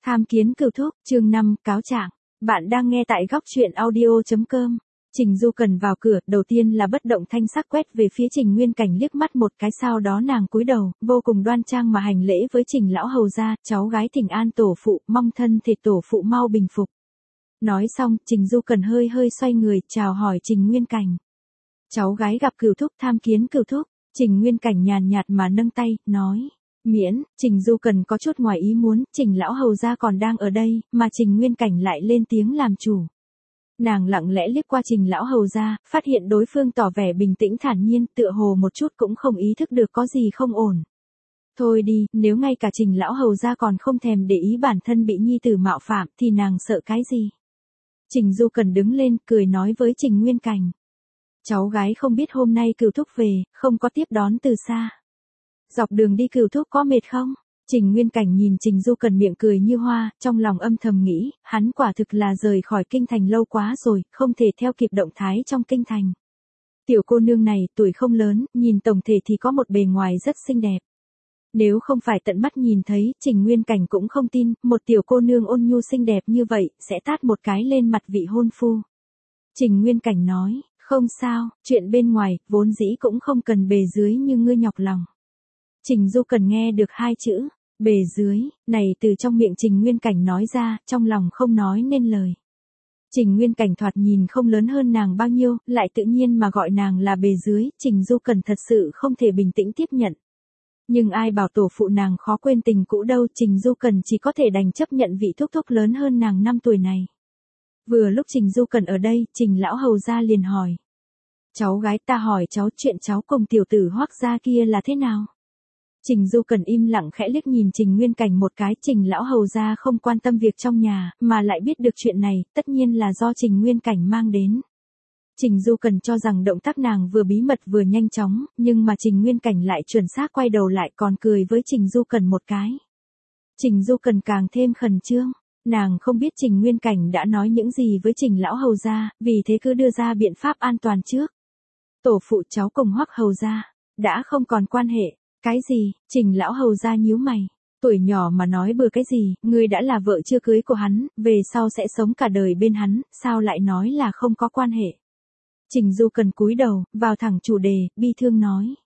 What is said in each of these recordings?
Tham kiến cửu thúc, chương 5, cáo trạng. Bạn đang nghe tại góc truyện audio.com. Trình Du Cần vào cửa, đầu tiên là bất động thanh sắc quét về phía Trình Nguyên Cảnh liếc mắt một cái, sau đó nàng cúi đầu, vô cùng đoan trang mà hành lễ với Trình lão hầu gia, cháu gái thỉnh an tổ phụ, mong thân thể tổ phụ mau bình phục. Nói xong, Trình Du Cần hơi hơi xoay người, chào hỏi Trình Nguyên Cảnh. Cháu gái gặp cửu thúc, tham kiến cửu thúc. Trình Nguyên Cảnh nhàn nhạt mà nâng tay, nói. Miễn, Trình Du Cần có chút ngoài ý muốn, Trình lão hầu gia còn đang ở đây, mà Trình Nguyên Cảnh lại lên tiếng làm chủ. Nàng lặng lẽ liếc qua Trình lão hầu gia, phát hiện đối phương tỏ vẻ bình tĩnh thản nhiên, tựa hồ một chút cũng không ý thức được có gì không ổn. Thôi đi, nếu ngay cả Trình lão hầu gia còn không thèm để ý bản thân bị nhi tử mạo phạm thì nàng sợ cái gì? Trình Du Cần đứng lên, cười nói với Trình Nguyên Cảnh. Cháu gái không biết hôm nay cửu thúc về, không có tiếp đón từ xa. Dọc đường đi cửu thúc có mệt không? Trình Nguyên Cảnh nhìn Trình Du Cần miệng cười như hoa, trong lòng âm thầm nghĩ, hắn quả thực là rời khỏi kinh thành lâu quá rồi, không thể theo kịp động thái trong kinh thành. Tiểu cô nương này tuổi không lớn, nhìn tổng thể thì có một bề ngoài rất xinh đẹp. Nếu không phải tận mắt nhìn thấy, Trình Nguyên Cảnh cũng không tin, một tiểu cô nương ôn nhu xinh đẹp như vậy, sẽ tát một cái lên mặt vị hôn phu. Trình Nguyên Cảnh nói, không sao, chuyện bên ngoài, vốn dĩ cũng không cần bề dưới như ngươi nhọc lòng. Trình Du Cần nghe được hai chữ, bề dưới, này từ trong miệng Trình Nguyên Cảnh nói ra, trong lòng không nói nên lời. Trình Nguyên Cảnh thoạt nhìn không lớn hơn nàng bao nhiêu, lại tự nhiên mà gọi nàng là bề dưới, Trình Du Cần thật sự không thể bình tĩnh tiếp nhận. Nhưng ai bảo tổ phụ nàng khó quên tình cũ đâu, Trình Du Cần chỉ có thể đành chấp nhận vị thúc thúc lớn hơn nàng 5 tuổi này. Vừa lúc Trình Du Cần ở đây, Trình lão hầu gia liền hỏi. Cháu gái ta hỏi cháu chuyện cháu cùng tiểu tử Hoắc gia kia là thế nào? Trình Du Cần im lặng khẽ liếc nhìn Trình Nguyên Cảnh một cái, Trình lão hầu gia không quan tâm việc trong nhà, mà lại biết được chuyện này, tất nhiên là do Trình Nguyên Cảnh mang đến. Trình Du Cần cho rằng động tác nàng vừa bí mật vừa nhanh chóng, nhưng mà Trình Nguyên Cảnh lại chuẩn xác quay đầu lại còn cười với Trình Du Cần một cái. Trình Du Cần càng thêm khẩn trương, nàng không biết Trình Nguyên Cảnh đã nói những gì với Trình lão hầu gia, vì thế cứ đưa ra biện pháp an toàn trước. Tổ phụ cháu cùng Hoắc hầu gia đã không còn quan hệ. Cái gì? Trình lão hầu gia nhíu mày. Tuổi nhỏ mà nói bừa cái gì, ngươi đã là vợ chưa cưới của hắn, về sau sẽ sống cả đời bên hắn, sao lại nói là không có quan hệ? Trình Du Cần cúi đầu, vào thẳng chủ đề, bi thương nói.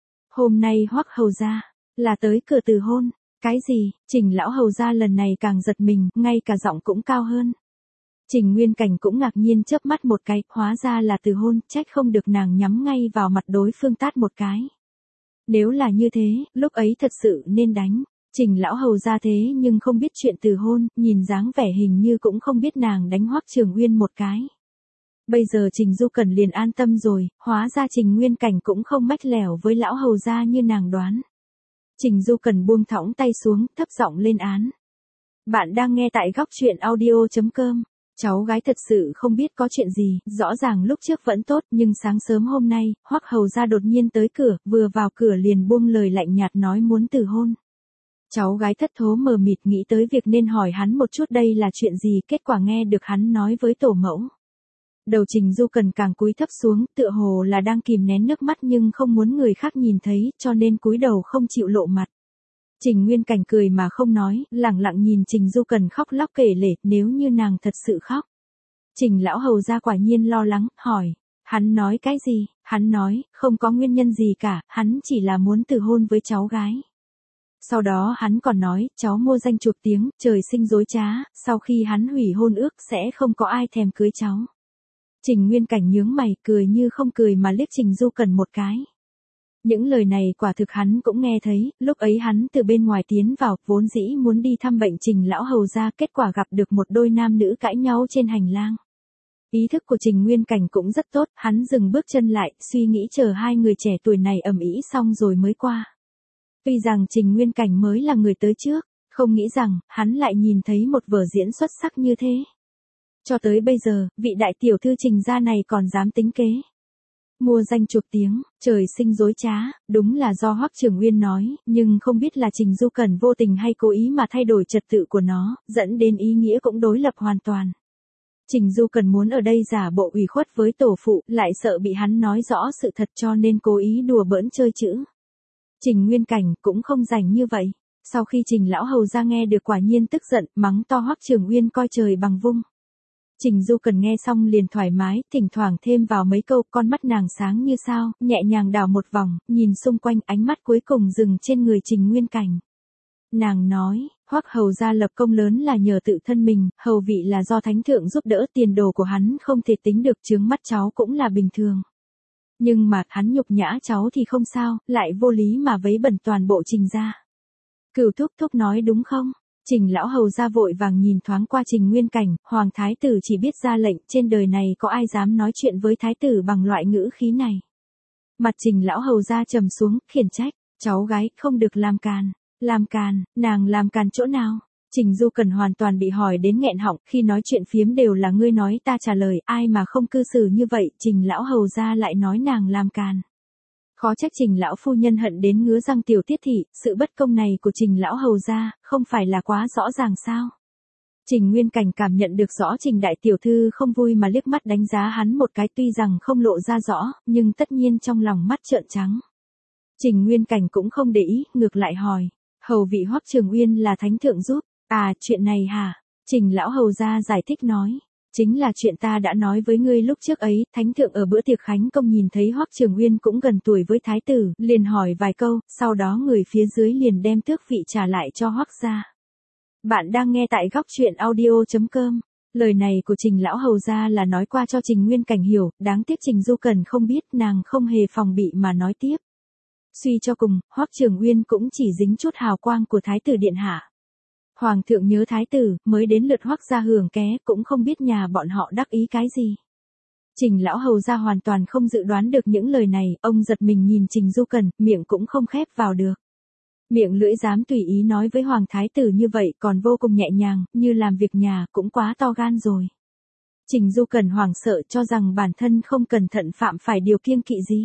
Hôm nay Hoắc hầu gia là tới cửa từ hôn. Cái gì? Trình lão hầu gia lần này càng giật mình, ngay cả giọng cũng cao hơn. Trình Nguyên Cảnh cũng ngạc nhiên chớp mắt một cái, hóa ra là từ hôn, trách không được nàng nhắm ngay vào mặt đối phương tát một cái. Nếu là như thế, lúc ấy thật sự nên đánh. Trình lão hầu gia thế nhưng không biết chuyện từ hôn, nhìn dáng vẻ hình như cũng không biết nàng đánh Hoắc Trường Uyên một cái. Bây giờ Trình Du Cần liền an tâm rồi, hóa ra Trình Nguyên Cảnh cũng không mách lẻo với lão hầu gia như nàng đoán. Trình Du Cần buông thõng tay xuống, thấp giọng lên án. Bạn đang nghe tại góc truyện audio.com. Cháu gái thật sự không biết có chuyện gì, rõ ràng lúc trước vẫn tốt, nhưng sáng sớm hôm nay, Hoắc hầu gia đột nhiên tới cửa, vừa vào cửa liền buông lời lạnh nhạt nói muốn từ hôn. Cháu gái thất thố mờ mịt nghĩ tới việc nên hỏi hắn một chút đây là chuyện gì, kết quả nghe được hắn nói với tổ mẫu. Đầu Trình Du Cần càng cúi thấp xuống, tựa hồ là đang kìm nén nước mắt nhưng không muốn người khác nhìn thấy, cho nên cúi đầu không chịu lộ mặt. Trình Nguyên Cảnh cười mà không nói, lặng lặng nhìn Trình Du Cần khóc lóc kể lể, nếu như nàng thật sự khóc. Trình lão hầu gia quả nhiên lo lắng, hỏi, hắn nói cái gì? Hắn nói, không có nguyên nhân gì cả, hắn chỉ là muốn từ hôn với cháu gái. Sau đó hắn còn nói, cháu mua danh chuộc tiếng, trời sinh dối trá, sau khi hắn hủy hôn ước sẽ không có ai thèm cưới cháu. Trình Nguyên Cảnh nhướng mày, cười như không cười mà liếc Trình Du Cần một cái. Những lời này quả thực hắn cũng nghe thấy, lúc ấy hắn từ bên ngoài tiến vào, vốn dĩ muốn đi thăm bệnh Trình lão hầu gia, kết quả gặp được một đôi nam nữ cãi nhau trên hành lang. Ý thức của Trình Nguyên Cảnh cũng rất tốt, hắn dừng bước chân lại, suy nghĩ chờ hai người trẻ tuổi này ầm ĩ xong rồi mới qua. Tuy rằng Trình Nguyên Cảnh mới là người tới trước, không nghĩ rằng, hắn lại nhìn thấy một vở diễn xuất sắc như thế. Cho tới bây giờ, vị đại tiểu thư Trình gia này còn dám tính kế. Mua danh chuộc tiếng, trời sinh dối trá, đúng là do Hoắc Trường Uyên nói, nhưng không biết là Trình Du Cần vô tình hay cố ý mà thay đổi trật tự của nó, dẫn đến ý nghĩa cũng đối lập hoàn toàn. Trình Du Cần muốn ở đây giả bộ ủy khuất với tổ phụ, lại sợ bị hắn nói rõ sự thật cho nên cố ý đùa bỡn chơi chữ. Trình Nguyên Cảnh cũng không rảnh như vậy. Sau khi Trình lão hầu ra nghe được quả nhiên tức giận, mắng to Hoắc Trường Uyên coi trời bằng vung. Trình Du Cần nghe xong liền thoải mái, thỉnh thoảng thêm vào mấy câu, con mắt nàng sáng như sao, nhẹ nhàng đảo một vòng, nhìn xung quanh, ánh mắt cuối cùng dừng trên người Trình Nguyên Cảnh. Nàng nói, Hoắc hầu gia lập công lớn là nhờ tự thân mình, hầu vị là do thánh thượng giúp đỡ, tiền đồ của hắn không thể tính được, chướng mắt cháu cũng là bình thường. Nhưng mà hắn nhục nhã cháu thì không sao, lại vô lý mà vấy bẩn toàn bộ Trình gia. Cửu thúc thúc nói đúng không? Trình lão hầu ra vội vàng nhìn thoáng qua Trình Nguyên Cảnh, hoàng thái tử chỉ biết ra lệnh, trên đời này có ai dám nói chuyện với thái tử bằng loại ngữ khí này. Mặt Trình lão hầu ra trầm xuống, khiển trách, cháu gái không được làm càn. Làm càn, nàng làm càn chỗ nào? Trình Du Cần hoàn toàn bị hỏi đến nghẹn họng, khi nói chuyện phiếm đều là ngươi nói ta trả lời, ai mà không cư xử như vậy, Trình lão hầu ra lại nói nàng làm càn. Khó trách Trình lão phu nhân hận đến ngứa răng tiểu tiết thị, sự bất công này của Trình lão hầu ra, không phải là quá rõ ràng sao? Trình Nguyên Cảnh cảm nhận được rõ Trình đại tiểu thư không vui mà liếc mắt đánh giá hắn một cái, tuy rằng không lộ ra rõ, nhưng tất nhiên trong lòng mắt trợn trắng. Trình Nguyên Cảnh cũng không để ý, ngược lại hỏi, hầu vị Hoắc Trường Uyên là thánh thượng giúp, à chuyện này hả? Trình lão hầu ra giải thích nói. Chính là chuyện ta đã nói với ngươi lúc trước ấy, thánh thượng ở bữa tiệc khánh công nhìn thấy Hoắc Trường Uyên cũng gần tuổi với thái tử, liền hỏi vài câu, sau đó người phía dưới liền đem tước vị trả lại cho Hoắc gia. Bạn đang nghe tại góc truyện audio.com. Lời này của Trình lão hầu gia là nói qua cho Trình Nguyên Cảnh hiểu, đáng tiếc Trình Du Cần không biết, nàng không hề phòng bị mà nói tiếp. Suy cho cùng, Hoắc Trường Uyên cũng chỉ dính chút hào quang của thái tử điện hạ. Hoàng thượng nhớ thái tử, mới đến lượt Hoắc gia hưởng ké, cũng không biết nhà bọn họ đắc ý cái gì. Trình lão hầu gia hoàn toàn không dự đoán được những lời này, ông giật mình nhìn Trình Du Cần, miệng cũng không khép vào được. Miệng lưỡi dám tùy ý nói với hoàng thái tử như vậy, còn vô cùng nhẹ nhàng, như làm việc nhà, cũng quá to gan rồi. Trình Du Cần hoảng sợ, cho rằng bản thân không cẩn thận phạm phải điều kiêng kỵ gì.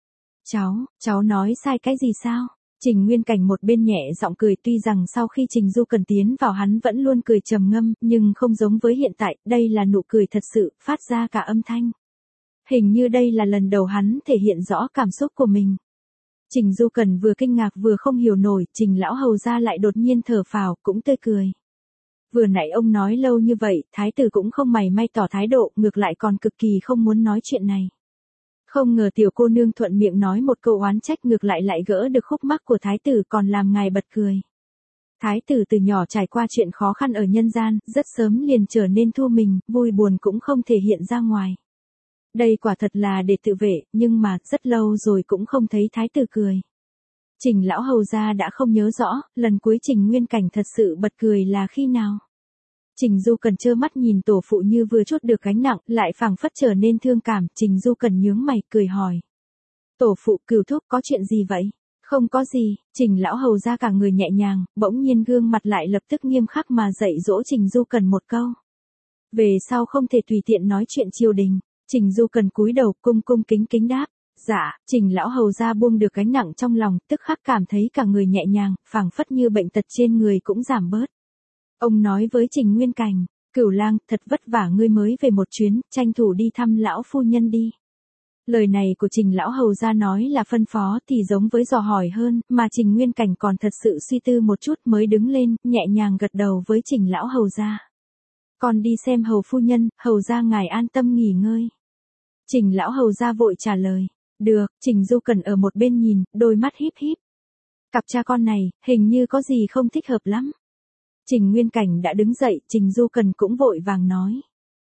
Cháu nói sai cái gì sao? Trình Nguyên Cảnh một bên nhẹ giọng cười, tuy rằng sau khi Trình Du Cần tiến vào hắn vẫn luôn cười trầm ngâm, nhưng không giống với hiện tại, đây là nụ cười thật sự, phát ra cả âm thanh. Hình như đây là lần đầu hắn thể hiện rõ cảm xúc của mình. Trình Du Cần vừa kinh ngạc vừa không hiểu nổi, Trình lão hầu ra lại đột nhiên thở phào, cũng tươi cười. Vừa nãy ông nói lâu như vậy, thái tử cũng không mảy may tỏ thái độ, ngược lại còn cực kỳ không muốn nói chuyện này. Không ngờ tiểu cô nương thuận miệng nói một câu oán trách, ngược lại gỡ được khúc mắc của thái tử, còn làm ngài bật cười. Thái tử từ nhỏ trải qua chuyện khó khăn ở nhân gian, rất sớm liền trở nên thu mình, vui buồn cũng không thể hiện ra ngoài. Đây quả thật là để tự vệ, nhưng mà rất lâu rồi cũng không thấy thái tử cười. Trình lão hầu gia đã không nhớ rõ, lần cuối Trình Nguyên Cảnh thật sự bật cười là khi nào. Trình Du Cần trơ mắt nhìn tổ phụ như vừa trút được gánh nặng, lại phảng phất trở nên thương cảm, Trình Du Cần nhướng mày, cười hỏi. Tổ phụ, Cửu thúc, có chuyện gì vậy? Không có gì, Trình lão hầu ra cả người nhẹ nhàng, bỗng nhiên gương mặt lại lập tức nghiêm khắc mà dạy dỗ Trình Du Cần một câu. Về sau không thể tùy tiện nói chuyện triều đình. Trình Du Cần cúi đầu, cung cung kính kính đáp. Dạ, Trình lão hầu ra buông được gánh nặng trong lòng, tức khắc cảm thấy cả người nhẹ nhàng, phảng phất như bệnh tật trên người cũng giảm bớt. Ông nói với Trình Nguyên Cảnh, Cửu lang, thật vất vả ngươi mới về một chuyến, tranh thủ đi thăm lão phu nhân đi. Lời này của Trình lão hầu ra nói là phân phó thì giống với dò hỏi hơn, mà Trình Nguyên Cảnh còn thật sự suy tư một chút mới đứng lên, nhẹ nhàng gật đầu với Trình lão hầu ra. Con đi xem hầu phu nhân, hầu ra ngài an tâm nghỉ ngơi. Trình lão hầu ra vội trả lời. Được, Trình Du Cần ở một bên nhìn, đôi mắt híp híp. Cặp cha con này, hình như có gì không thích hợp lắm. Trình Nguyên Cảnh đã đứng dậy, Trình Du Cần cũng vội vàng nói.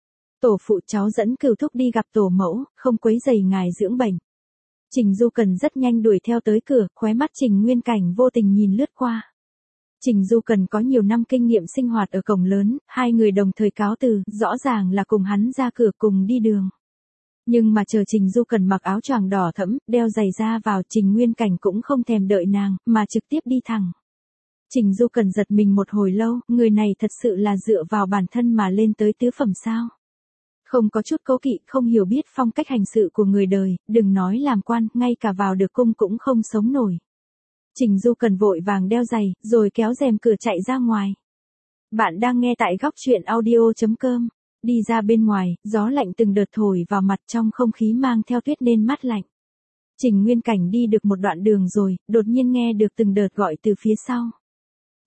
Tổ phụ, cháu dẫn Cửu thúc đi gặp tổ mẫu, không quấy rầy ngài dưỡng bệnh. Trình Du Cần rất nhanh đuổi theo tới cửa, khóe mắt Trình Nguyên Cảnh vô tình nhìn lướt qua. Trình Du Cần có nhiều năm kinh nghiệm sinh hoạt ở cổng lớn, hai người đồng thời cáo từ, rõ ràng là cùng hắn ra cửa cùng đi đường. Nhưng mà chờ Trình Du Cần mặc áo choàng đỏ thẫm, đeo giày da vào, Trình Nguyên Cảnh cũng không thèm đợi nàng, mà trực tiếp đi thẳng. Trình Du Cần giật mình một hồi lâu, người này thật sự là dựa vào bản thân mà lên tới tứ phẩm sao? Không có chút cố kỵ, không hiểu biết phong cách hành sự của người đời, đừng nói làm quan, ngay cả vào được cung cũng không sống nổi. Trình Du Cần vội vàng đeo giày, rồi kéo rèm cửa chạy ra ngoài. Bạn đang nghe tại góc truyện audio.com. Đi ra bên ngoài, gió lạnh từng đợt thổi vào mặt, trong không khí mang theo tuyết nên mát lạnh. Trình Nguyên Cảnh đi được một đoạn đường rồi, đột nhiên nghe được từng đợt gọi từ phía sau.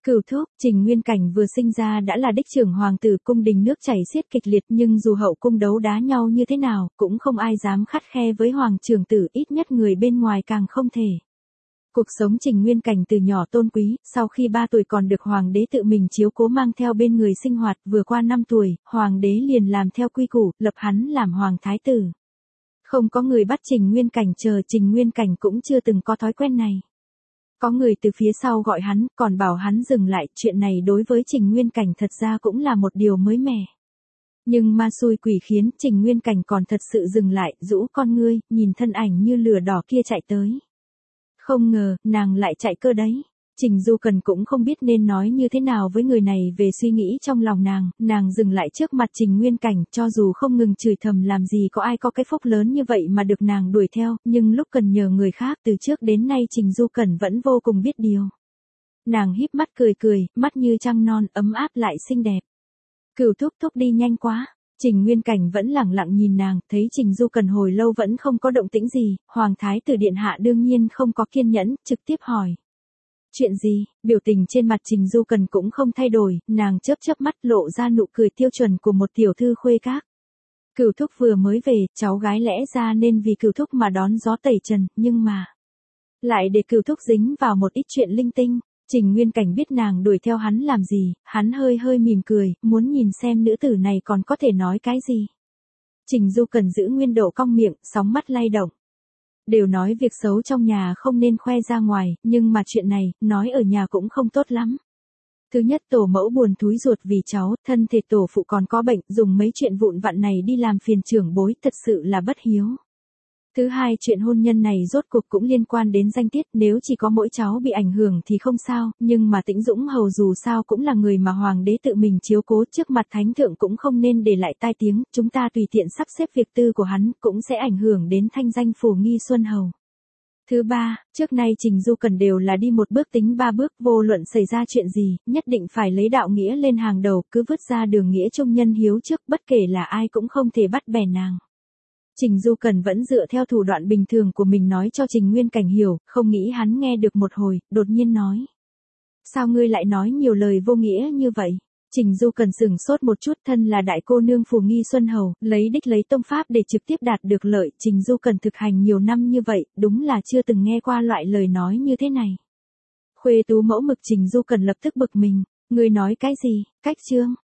Cửu thúc, Trình Nguyên Cảnh vừa sinh ra đã là đích trưởng hoàng tử, cung đình nước chảy xiết kịch liệt, nhưng dù hậu cung đấu đá nhau như thế nào, cũng không ai dám khắt khe với hoàng trưởng tử, ít nhất người bên ngoài càng không thể. Cuộc sống Trình Nguyên Cảnh từ nhỏ tôn quý, sau khi 3 tuổi còn được hoàng đế tự mình chiếu cố mang theo bên người sinh hoạt, vừa qua 5 tuổi, hoàng đế liền làm theo quy củ, lập hắn làm hoàng thái tử. Không có người bắt Trình Nguyên Cảnh chờ, Trình Nguyên Cảnh cũng chưa từng có thói quen này. Có người từ phía sau gọi hắn, còn bảo hắn dừng lại, chuyện này đối với Trình Nguyên Cảnh thật ra cũng là một điều mới mẻ. Nhưng ma xui quỷ khiến, Trình Nguyên Cảnh còn thật sự dừng lại, rũ con ngươi, nhìn thân ảnh như lửa đỏ kia chạy tới. Không ngờ, nàng lại chạy cơ đấy. Trình Du Cần cũng không biết nên nói như thế nào với người này về suy nghĩ trong lòng nàng dừng lại trước mặt Trình Nguyên Cảnh, cho dù không ngừng chửi thầm làm gì có ai có cái phúc lớn như vậy mà được nàng đuổi theo, nhưng lúc cần nhờ người khác từ trước đến nay Trình Du Cần vẫn vô cùng biết điều. Nàng híp mắt cười cười, mắt như trăng non, ấm áp lại xinh đẹp. Cửu thúc thúc đi nhanh quá. Trình Nguyên Cảnh vẫn lẳng lặng nhìn nàng, thấy Trình Du Cần hồi lâu vẫn không có động tĩnh gì, hoàng thái tử điện hạ đương nhiên không có kiên nhẫn, trực tiếp hỏi. Chuyện gì? Biểu tình trên mặt Trình Du Cần cũng không thay đổi, nàng chớp chớp mắt lộ ra nụ cười tiêu chuẩn của một tiểu thư khuê các. Cửu thúc vừa mới về, cháu gái lẽ ra nên vì cửu thúc mà đón gió tẩy trần, nhưng mà lại để cửu thúc dính vào một ít chuyện linh tinh. Trình Nguyên Cảnh biết nàng đuổi theo hắn làm gì, hắn hơi hơi mỉm cười, muốn nhìn xem nữ tử này còn có thể nói cái gì. Trình Du Cần giữ nguyên độ cong miệng, sóng mắt lay động. Đều nói việc xấu trong nhà không nên khoe ra ngoài, nhưng mà chuyện này, nói ở nhà cũng không tốt lắm. Thứ nhất, tổ mẫu buồn thúi ruột vì cháu, thân thể tổ phụ còn có bệnh, dùng mấy chuyện vụn vặt này đi làm phiền trưởng bối, thật sự là bất hiếu. Thứ hai, chuyện hôn nhân này rốt cuộc cũng liên quan đến danh tiết, nếu chỉ có mỗi cháu bị ảnh hưởng thì không sao, nhưng mà Tĩnh Dũng Hầu dù sao cũng là người mà hoàng đế tự mình chiếu cố, trước mặt thánh thượng cũng không nên để lại tai tiếng, chúng ta tùy tiện sắp xếp việc tư của hắn, cũng sẽ ảnh hưởng đến thanh danh Phù Nghi Xuân Hầu. Thứ ba, trước nay Trình Du Cần đều là đi một bước tính 3 bước, vô luận xảy ra chuyện gì, nhất định phải lấy đạo nghĩa lên hàng đầu, cứ vứt ra đường nghĩa trung nhân hiếu trước, bất kể là ai cũng không thể bắt bẻ nàng. Trình Du Cần vẫn dựa theo thủ đoạn bình thường của mình nói cho Trình Nguyên Cảnh hiểu, không nghĩ hắn nghe được một hồi, đột nhiên nói. Sao ngươi lại nói nhiều lời vô nghĩa như vậy? Trình Du Cần sửng sốt một chút, thân là đại cô nương Phù Nghi Xuân Hầu, lấy tông pháp để trực tiếp đạt được lợi, Trình Du Cần thực hành nhiều năm như vậy, đúng là chưa từng nghe qua loại lời nói như thế này. Khuê tú mẫu mực Trình Du Cần lập tức bực mình, ngươi nói cái gì, cách chương.